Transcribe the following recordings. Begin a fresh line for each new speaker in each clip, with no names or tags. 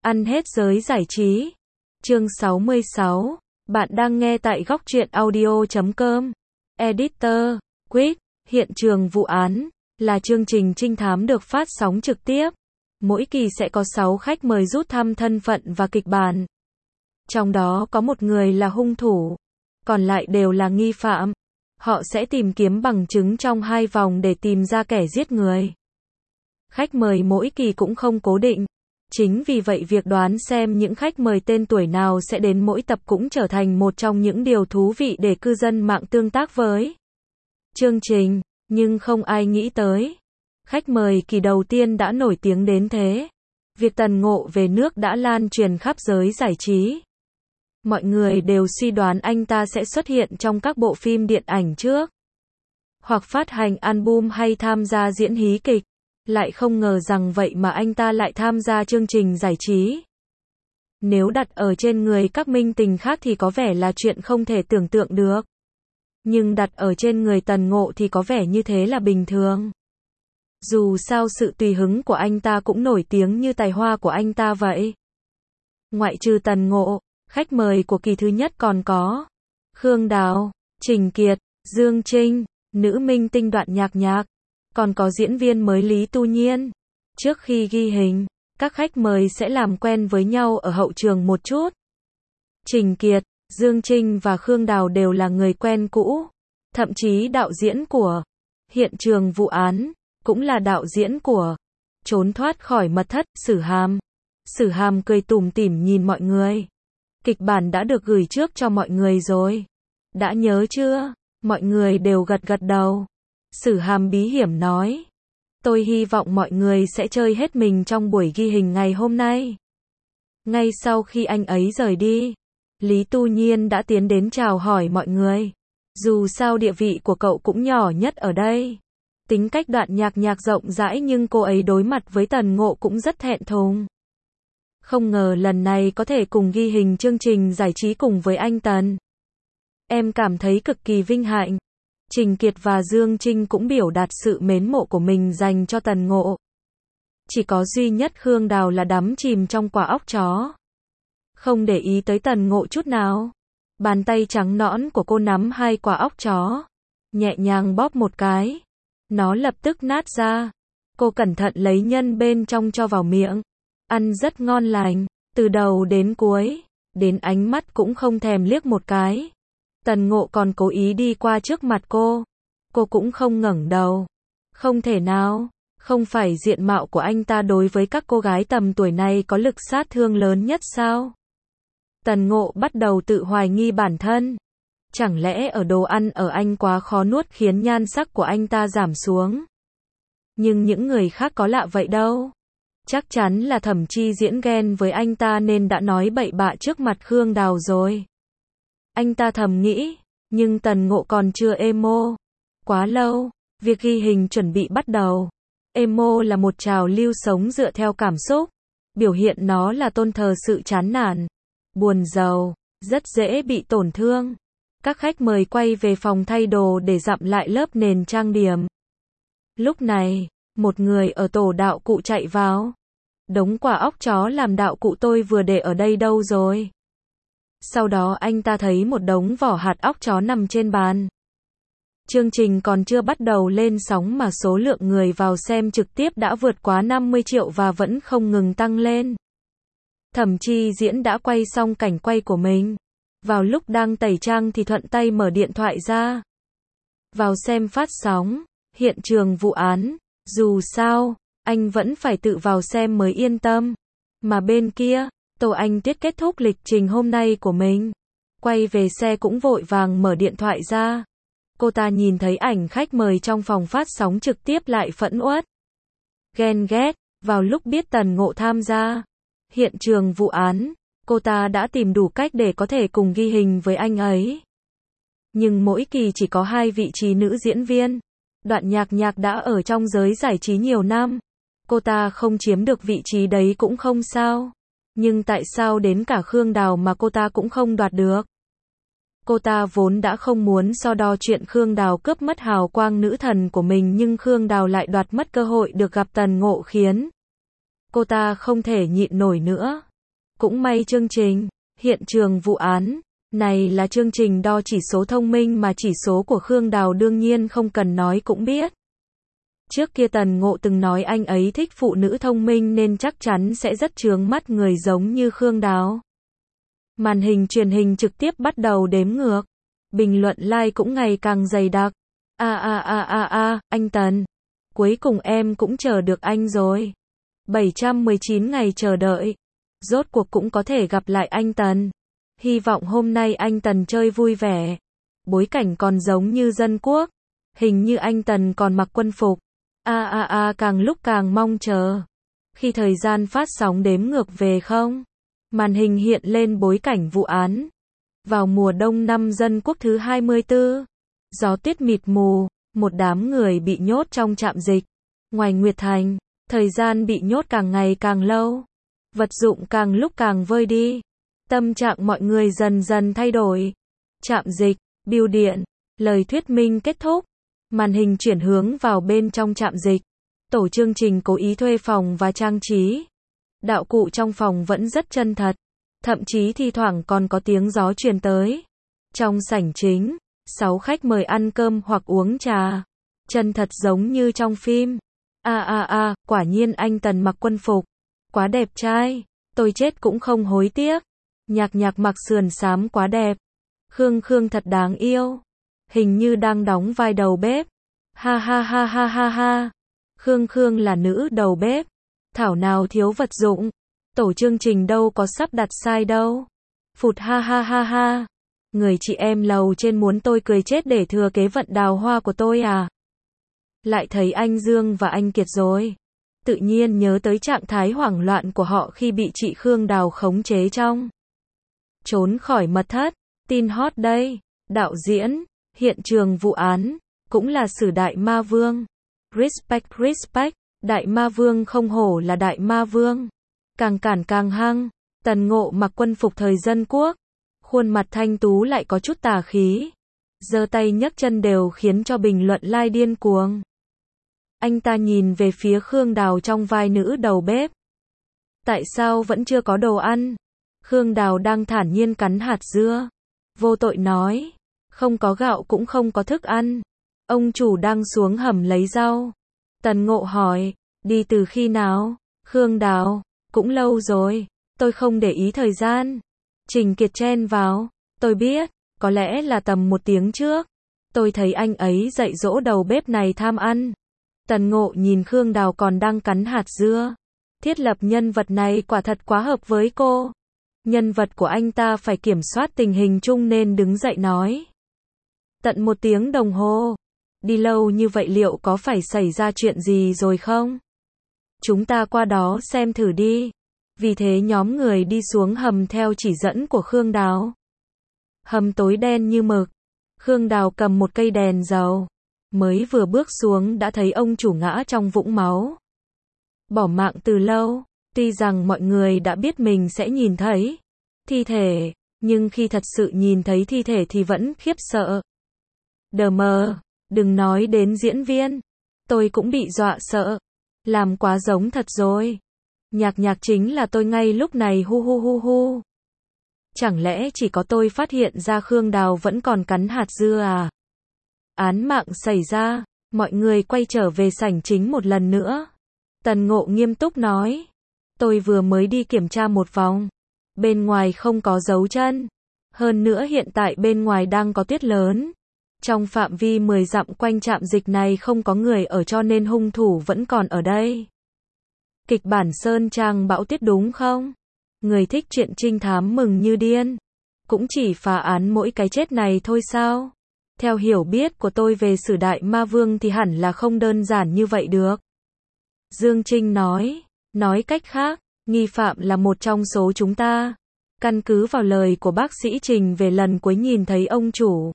Ăn hết giới giải trí. Chương 66. Bạn đang nghe tại góc truyện audio.com. Editor, Quick. Hiện trường vụ án là chương trình trinh thám được phát sóng trực tiếp. Mỗi kỳ sẽ có 6 khách mời rút thăm thân phận và kịch bản. Trong đó có một người là hung thủ, còn lại đều là nghi phạm. Họ sẽ tìm kiếm bằng chứng trong 2 vòng để tìm ra kẻ giết người. Khách mời mỗi kỳ cũng không cố định. Chính vì vậy việc đoán xem những khách mời tên tuổi nào sẽ đến mỗi tập cũng trở thành một trong những điều thú vị để cư dân mạng tương tác với chương trình. Nhưng không ai nghĩ tới, khách mời kỳ đầu tiên đã nổi tiếng đến thế. Việc Tần Ngộ về nước đã lan truyền khắp giới giải trí. Mọi người đều suy đoán anh ta sẽ xuất hiện trong các bộ phim điện ảnh trước, hoặc phát hành album hay tham gia diễn hí kịch. Lại không ngờ rằng vậy mà anh ta lại tham gia chương trình giải trí. Nếu đặt ở trên người các minh tinh khác thì có vẻ là chuyện không thể tưởng tượng được. Nhưng đặt ở trên người Tần Ngộ thì có vẻ như thế là bình thường. Dù sao sự tùy hứng của anh ta cũng nổi tiếng như tài hoa của anh ta vậy. Ngoại trừ Tần Ngộ, khách mời của kỳ thứ nhất còn có Khương Đào, Trình Kiệt, Dương Trinh, nữ minh tinh Đoạn Nhạc Nhạc. Còn có diễn viên mới Lý Tu Nhiên. Trước khi ghi hình, các khách mời sẽ làm quen với nhau ở hậu trường một chút. Trình Kiệt, Dương Trinh và Khương Đào đều là người quen cũ. Thậm chí đạo diễn của Hiện trường vụ án cũng là đạo diễn của Trốn thoát khỏi mật thất, Sử Hàm. Sử Hàm cười tủm tỉm nhìn mọi người. Kịch bản đã được gửi trước cho mọi người rồi. Đã nhớ chưa? Mọi người đều gật gật đầu. Sử Hàm bí hiểm nói. Tôi hy vọng mọi người sẽ chơi hết mình trong buổi ghi hình ngày hôm nay. Ngay sau khi anh ấy rời đi, Lý Tu Nhiên đã tiến đến chào hỏi mọi người. Dù sao địa vị của cậu cũng nhỏ nhất ở đây. Tính cách Đoạn Nhạc Nhạc rộng rãi nhưng cô ấy đối mặt với Tần Ngộ cũng rất thẹn thùng. Không ngờ lần này có thể cùng ghi hình chương trình giải trí cùng với anh Tần. Em cảm thấy cực kỳ vinh hạnh. Trình Kiệt và Dương Trinh cũng biểu đạt sự mến mộ của mình dành cho Tần Ngộ. Chỉ có duy nhất Khương Đào là đắm chìm trong quả óc chó. Không để ý tới Tần Ngộ chút nào. Bàn tay trắng nõn của cô nắm 2 quả óc chó. Nhẹ nhàng bóp một cái. Nó lập tức nát ra. Cô cẩn thận lấy nhân bên trong cho vào miệng. Ăn rất ngon lành. Từ đầu đến cuối. Đến ánh mắt cũng không thèm liếc một cái. Tần Ngộ còn cố ý đi qua trước mặt cô. Cô cũng không ngẩng đầu. Không thể nào. Không phải diện mạo của anh ta đối với các cô gái tầm tuổi này có lực sát thương lớn nhất sao? Tần Ngộ bắt đầu tự hoài nghi bản thân. Chẳng lẽ ở đồ ăn ở anh quá khó nuốt khiến nhan sắc của anh ta giảm xuống? Nhưng những người khác có lạ vậy đâu. Chắc chắn là Thẩm Chi Diễn ghen với anh ta nên đã nói bậy bạ trước mặt Khương Đào rồi. Anh ta thầm nghĩ, nhưng Tần Ngộ còn chưa emo. Quá lâu, việc ghi hình chuẩn bị bắt đầu. Emo là một trào lưu sống dựa theo cảm xúc. Biểu hiện nó là tôn thờ sự chán nản, buồn rầu, rất dễ bị tổn thương. Các khách mời quay về phòng thay đồ để dặm lại lớp nền trang điểm. Lúc này, một người ở tổ đạo cụ chạy vào. Đống quả óc chó làm đạo cụ tôi vừa để ở đây đâu rồi? Sau đó anh ta thấy một đống vỏ hạt óc chó nằm trên bàn. Chương trình còn chưa bắt đầu lên sóng mà số lượng người vào xem trực tiếp đã vượt quá 50 triệu và vẫn không ngừng tăng lên. Thẩm Chi Diễn đã quay xong cảnh quay của mình. Vào lúc đang tẩy trang thì thuận tay mở điện thoại ra. Vào xem phát sóng, hiện trường vụ án. Dù sao, anh vẫn phải tự vào xem mới yên tâm. Mà bên kia, Tô Anh Tuyết kết thúc lịch trình hôm nay của mình. Quay về xe cũng vội vàng mở điện thoại ra. Cô ta nhìn thấy ảnh khách mời trong phòng phát sóng trực tiếp lại phẫn uất. Ghen ghét, vào lúc biết Tần Ngộ tham gia hiện trường vụ án, cô ta đã tìm đủ cách để có thể cùng ghi hình với anh ấy. Nhưng mỗi kỳ chỉ có 2 vị trí nữ diễn viên. Đoạn Nhạc Nhạc đã ở trong giới giải trí nhiều năm. Cô ta không chiếm được vị trí đấy cũng không sao. Nhưng tại sao đến cả Khương Đào mà cô ta cũng không đoạt được? Cô ta vốn đã không muốn so đo chuyện Khương Đào cướp mất hào quang nữ thần của mình nhưng Khương Đào lại đoạt mất cơ hội được gặp Tần Ngộ khiến cô ta không thể nhịn nổi nữa. Cũng may chương trình hiện trường vụ án này là chương trình đo chỉ số thông minh mà chỉ số của Khương Đào đương nhiên không cần nói cũng biết. Trước kia Tần Ngộ từng nói anh ấy thích phụ nữ thông minh nên chắc chắn sẽ rất chướng mắt người giống như Khương Đào. Màn hình truyền hình trực tiếp bắt đầu đếm ngược. Bình luận like cũng ngày càng dày đặc. Anh Tần. Cuối cùng em cũng chờ được anh rồi. 719 ngày chờ đợi. Rốt cuộc cũng có thể gặp lại anh Tần. Hy vọng hôm nay anh Tần chơi vui vẻ. Bối cảnh còn giống như dân quốc. Hình như anh Tần còn mặc quân phục. Càng lúc càng mong chờ. Khi thời gian phát sóng đếm ngược về không? Màn hình hiện lên bối cảnh vụ án. Vào mùa đông năm Dân Quốc thứ 24, gió tuyết mịt mù, một đám người bị nhốt trong trạm dịch. Ngoài Nguyệt Thành, thời gian bị nhốt càng ngày càng lâu. Vật dụng càng lúc càng vơi đi. Tâm trạng mọi người dần dần thay đổi. Trạm dịch, bưu điện, lời thuyết minh kết thúc. Màn hình chuyển hướng vào bên trong trạm dịch. Tổ chương trình cố ý thuê phòng và trang trí. Đạo cụ trong phòng vẫn rất chân thật. Thậm chí thi thoảng còn có tiếng gió truyền tới. Trong sảnh chính, 6 khách mời ăn cơm hoặc uống trà. Chân thật giống như trong phim. Quả nhiên anh Tần mặc quân phục. Quá đẹp trai. Tôi chết cũng không hối tiếc. Nhạc mặc sườn xám quá đẹp. Khương thật đáng yêu. Hình như đang đóng vai đầu bếp. Ha. Khương là nữ đầu bếp. Thảo nào thiếu vật dụng. Tổ chương trình đâu có sắp đặt sai đâu. Phụt ha. Người chị em lầu trên muốn tôi cười chết để thừa kế vận đào hoa của tôi à. Lại thấy anh Dương và anh Kiệt rồi. Tự nhiên nhớ tới trạng thái hoảng loạn của họ khi bị chị Khương Đào khống chế trong. Trốn khỏi mật thất. Tin hot đây. Đạo diễn, hiện trường vụ án, cũng là Sử Đại Ma Vương. Respect. Đại Ma Vương không hổ là Đại Ma Vương. Càng cản càng hăng. Tần Ngộ mặc quân phục thời Dân Quốc. Khuôn mặt thanh tú lại có chút tà khí. Giơ tay nhấc chân đều khiến cho bình luận like điên cuồng. Anh ta nhìn về phía Khương Đào trong vai nữ đầu bếp. Tại sao vẫn chưa có đồ ăn? Khương Đào đang thản nhiên cắn hạt dưa. Vô tội nói. Không có gạo cũng không có thức ăn. Ông chủ đang xuống hầm lấy rau. Tần Ngộ hỏi. Đi từ khi nào? Khương Đào. Cũng lâu rồi. Tôi không để ý thời gian. Trình Kiệt chen vào. Tôi biết. Có lẽ là tầm 1 tiếng trước. Tôi thấy anh ấy dạy dỗ đầu bếp này tham ăn. Tần Ngộ nhìn Khương Đào còn đang cắn hạt dưa. Thiết lập nhân vật này quả thật quá hợp với cô. Nhân vật của anh ta phải kiểm soát tình hình chung nên đứng dậy nói. Tận 1 tiếng đồng hồ. Đi lâu như vậy liệu có phải xảy ra chuyện gì rồi không? Chúng ta qua đó xem thử đi. Vì thế nhóm người đi xuống hầm theo chỉ dẫn của Khương Đào. Hầm tối đen như mực. Khương Đào cầm một cây đèn dầu. Mới vừa bước xuống đã thấy ông chủ ngã trong vũng máu. Bỏ mạng từ lâu. Tuy rằng mọi người đã biết mình sẽ nhìn thấy thi thể, nhưng khi thật sự nhìn thấy thi thể thì vẫn khiếp sợ. Đờ mờ, đừng nói đến diễn viên. Tôi cũng bị dọa sợ. Làm quá giống thật rồi. Nhạc chính là tôi ngay lúc này hu. Chẳng lẽ chỉ có tôi phát hiện ra Khương Đào vẫn còn cắn hạt dưa à? Án mạng xảy ra, mọi người quay trở về sảnh chính một lần nữa. Tần Ngộ nghiêm túc nói. Tôi vừa mới đi kiểm tra một vòng. Bên ngoài không có dấu chân. Hơn nữa hiện tại bên ngoài đang có tuyết lớn. Trong phạm vi 10 dặm quanh trạm dịch này không có người ở cho nên hung thủ vẫn còn ở đây. Kịch bản Sơn Trang bão tuyết đúng không? Người thích chuyện trinh thám mừng như điên. Cũng chỉ phá án mỗi cái chết này thôi sao? Theo hiểu biết của tôi về Sử Đại Ma Vương thì hẳn là không đơn giản như vậy được. Dương Trinh nói. Nói cách khác, nghi phạm là một trong số chúng ta. Căn cứ vào lời của bác sĩ Trình về lần cuối nhìn thấy ông chủ.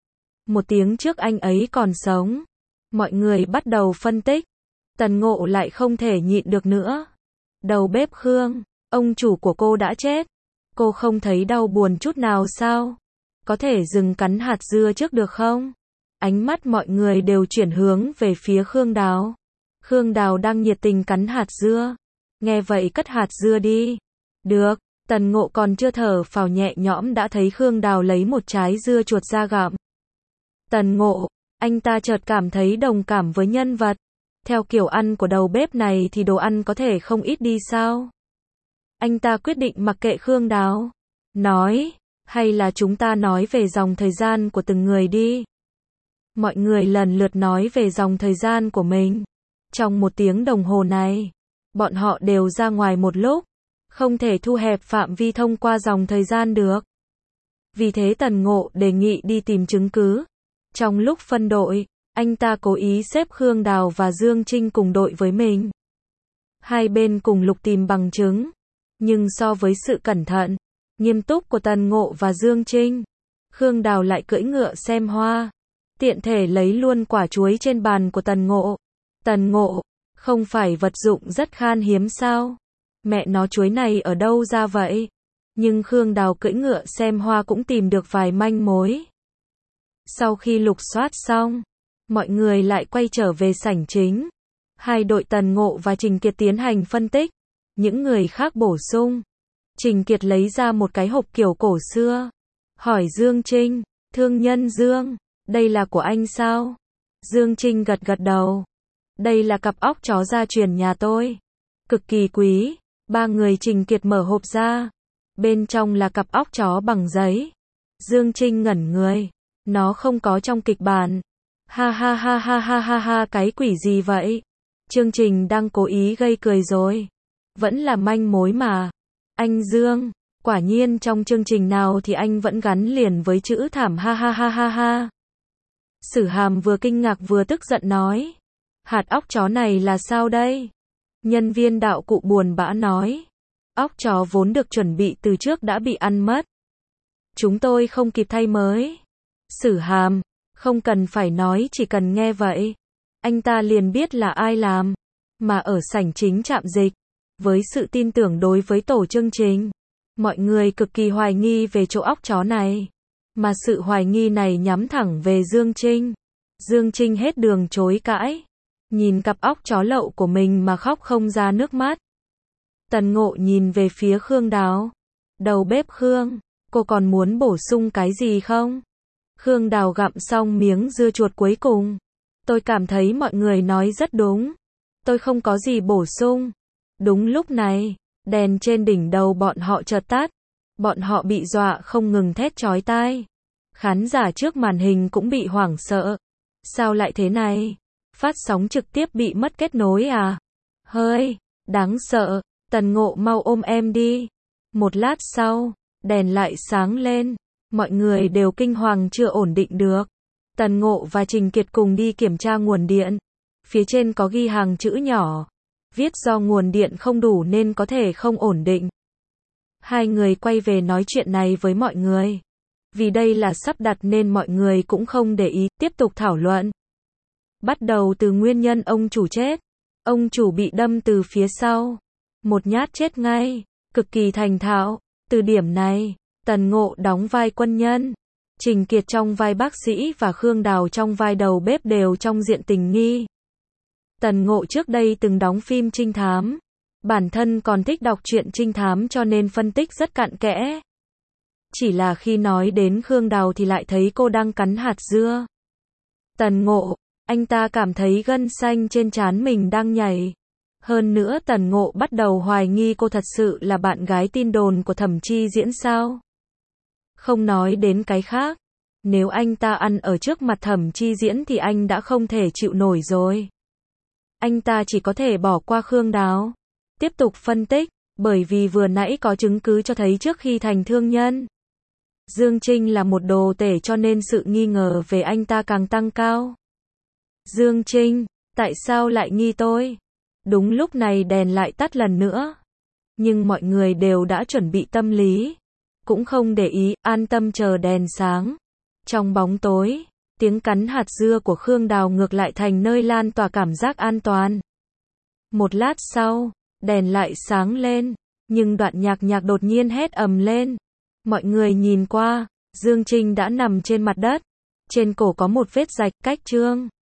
1 tiếng trước anh ấy còn sống. Mọi người bắt đầu phân tích. Tần Ngộ lại không thể nhịn được nữa. Đầu bếp Khương, ông chủ của cô đã chết. Cô không thấy đau buồn chút nào sao? Có thể dừng cắn hạt dưa trước được không? Ánh mắt mọi người đều chuyển hướng về phía Khương Đào. Khương Đào đang nhiệt tình cắn hạt dưa. Nghe vậy cất hạt dưa đi. Được, Tần Ngộ còn chưa thở phào nhẹ nhõm đã thấy Khương Đào lấy một trái dưa chuột ra gặm. Tần Ngộ, anh ta chợt cảm thấy đồng cảm với nhân vật. Theo kiểu ăn của đầu bếp này thì đồ ăn có thể không ít đi sao? Anh ta quyết định mặc kệ Khương Đào. Nói, hay là chúng ta nói về dòng thời gian của từng người đi. Mọi người lần lượt nói về dòng thời gian của mình. Trong 1 tiếng đồng hồ này, bọn họ đều ra ngoài một lúc. Không thể thu hẹp phạm vi thông qua dòng thời gian được. Vì thế Tần Ngộ đề nghị đi tìm chứng cứ. Trong lúc phân đội, anh ta cố ý xếp Khương Đào và Dương Trinh cùng đội với mình. Hai bên cùng lục tìm bằng chứng. Nhưng so với sự cẩn thận, nghiêm túc của Tần Ngộ và Dương Trinh, Khương Đào lại cưỡi ngựa xem hoa. Tiện thể lấy luôn quả chuối trên bàn của Tần Ngộ. Tần Ngộ, không phải vật dụng rất khan hiếm sao? Mẹ nó chuối này ở đâu ra vậy? Nhưng Khương Đào cưỡi ngựa xem hoa cũng tìm được vài manh mối. Sau khi lục soát xong, mọi người lại quay trở về sảnh chính. Hai đội Tần Ngộ và Trình Kiệt tiến hành phân tích. Những người khác bổ sung. Trình Kiệt lấy ra một cái hộp kiểu cổ xưa. Hỏi Dương Trinh, thương nhân Dương, đây là của anh sao? Dương Trinh gật gật đầu. Đây là cặp óc chó gia truyền nhà tôi. Cực kỳ quý. 3 người Trình Kiệt mở hộp ra. Bên trong là cặp óc chó bằng giấy. Dương Trinh ngẩn người. Nó không có trong kịch bản. Ha ha ha ha ha ha ha, cái quỷ gì vậy? Chương trình đang cố ý gây cười rồi. Vẫn là manh mối mà. Anh Dương, quả nhiên trong chương trình nào thì anh vẫn gắn liền với chữ thảm, ha ha ha ha ha. Sử Hàm vừa kinh ngạc vừa tức giận nói. Hạt óc chó này là sao đây? Nhân viên đạo cụ buồn bã nói. Óc chó vốn được chuẩn bị từ trước đã bị ăn mất. Chúng tôi không kịp thay mới. Sử Hàm, không cần phải nói, chỉ cần nghe vậy. Anh ta liền biết là ai làm. Mà ở sảnh chính trạm dịch, với sự tin tưởng đối với tổ chương trình, mọi người cực kỳ hoài nghi về chỗ óc chó này. Mà sự hoài nghi này nhắm thẳng về Dương Trinh. Dương Trinh hết đường chối cãi. Nhìn cặp óc chó lậu của mình mà khóc không ra nước mắt. Tần Ngộ nhìn về phía Khương Đào. Đầu bếp Khương, cô còn muốn bổ sung cái gì không? Khương Đào gặm xong miếng dưa chuột cuối cùng. Tôi cảm thấy mọi người nói rất đúng. Tôi không có gì bổ sung. Đúng lúc này, đèn trên đỉnh đầu bọn họ chợt tắt. Bọn họ bị dọa không ngừng thét chói tai. Khán giả trước màn hình cũng bị hoảng sợ. Sao lại thế này? Phát sóng trực tiếp bị mất kết nối à? Hơi, đáng sợ. Tần Ngộ mau ôm em đi. Một lát sau, đèn lại sáng lên. Mọi người đều kinh hoàng chưa ổn định được. Tần Ngộ và Trình Kiệt cùng đi kiểm tra nguồn điện. Phía trên có ghi hàng chữ nhỏ. Viết do nguồn điện không đủ nên có thể không ổn định. Hai người quay về nói chuyện này với mọi người. Vì đây là sắp đặt nên mọi người cũng không để ý, tiếp tục thảo luận. Bắt đầu từ nguyên nhân ông chủ chết. Ông chủ bị đâm từ phía sau. Một nhát chết ngay. Cực kỳ thành thạo. Từ điểm này, Tần Ngộ đóng vai quân nhân. Trình Kiệt trong vai bác sĩ và Khương Đào trong vai đầu bếp đều trong diện tình nghi. Tần Ngộ trước đây từng đóng phim trinh thám. Bản thân còn thích đọc truyện trinh thám cho nên phân tích rất cặn kẽ. Chỉ là khi nói đến Khương Đào thì lại thấy cô đang cắn hạt dưa. Tần Ngộ, anh ta cảm thấy gân xanh trên trán mình đang nhảy. Hơn nữa Tần Ngộ bắt đầu hoài nghi cô thật sự là bạn gái tin đồn của Thẩm Chi Diễn sao. Không nói đến cái khác. Nếu anh ta ăn ở trước mặt Thẩm Chi Diễn thì anh đã không thể chịu nổi rồi. Anh ta chỉ có thể bỏ qua Khương Đào. Tiếp tục phân tích, bởi vì vừa nãy có chứng cứ cho thấy trước khi thành thương nhân, Dương Trinh là một đồ tể cho nên sự nghi ngờ về anh ta càng tăng cao. Dương Trinh, tại sao lại nghi tôi? Đúng lúc này đèn lại tắt lần nữa. Nhưng mọi người đều đã chuẩn bị tâm lý. Cũng không để ý, an tâm chờ đèn sáng. Trong bóng tối, tiếng cắn hạt dưa của Khương Đào ngược lại thành nơi lan tỏa cảm giác an toàn. Một lát sau, đèn lại sáng lên. Nhưng đoạn nhạc đột nhiên hét ầm lên. Mọi người nhìn qua, Dương Trinh đã nằm trên mặt đất. Trên cổ có một vết rạch, cách chương.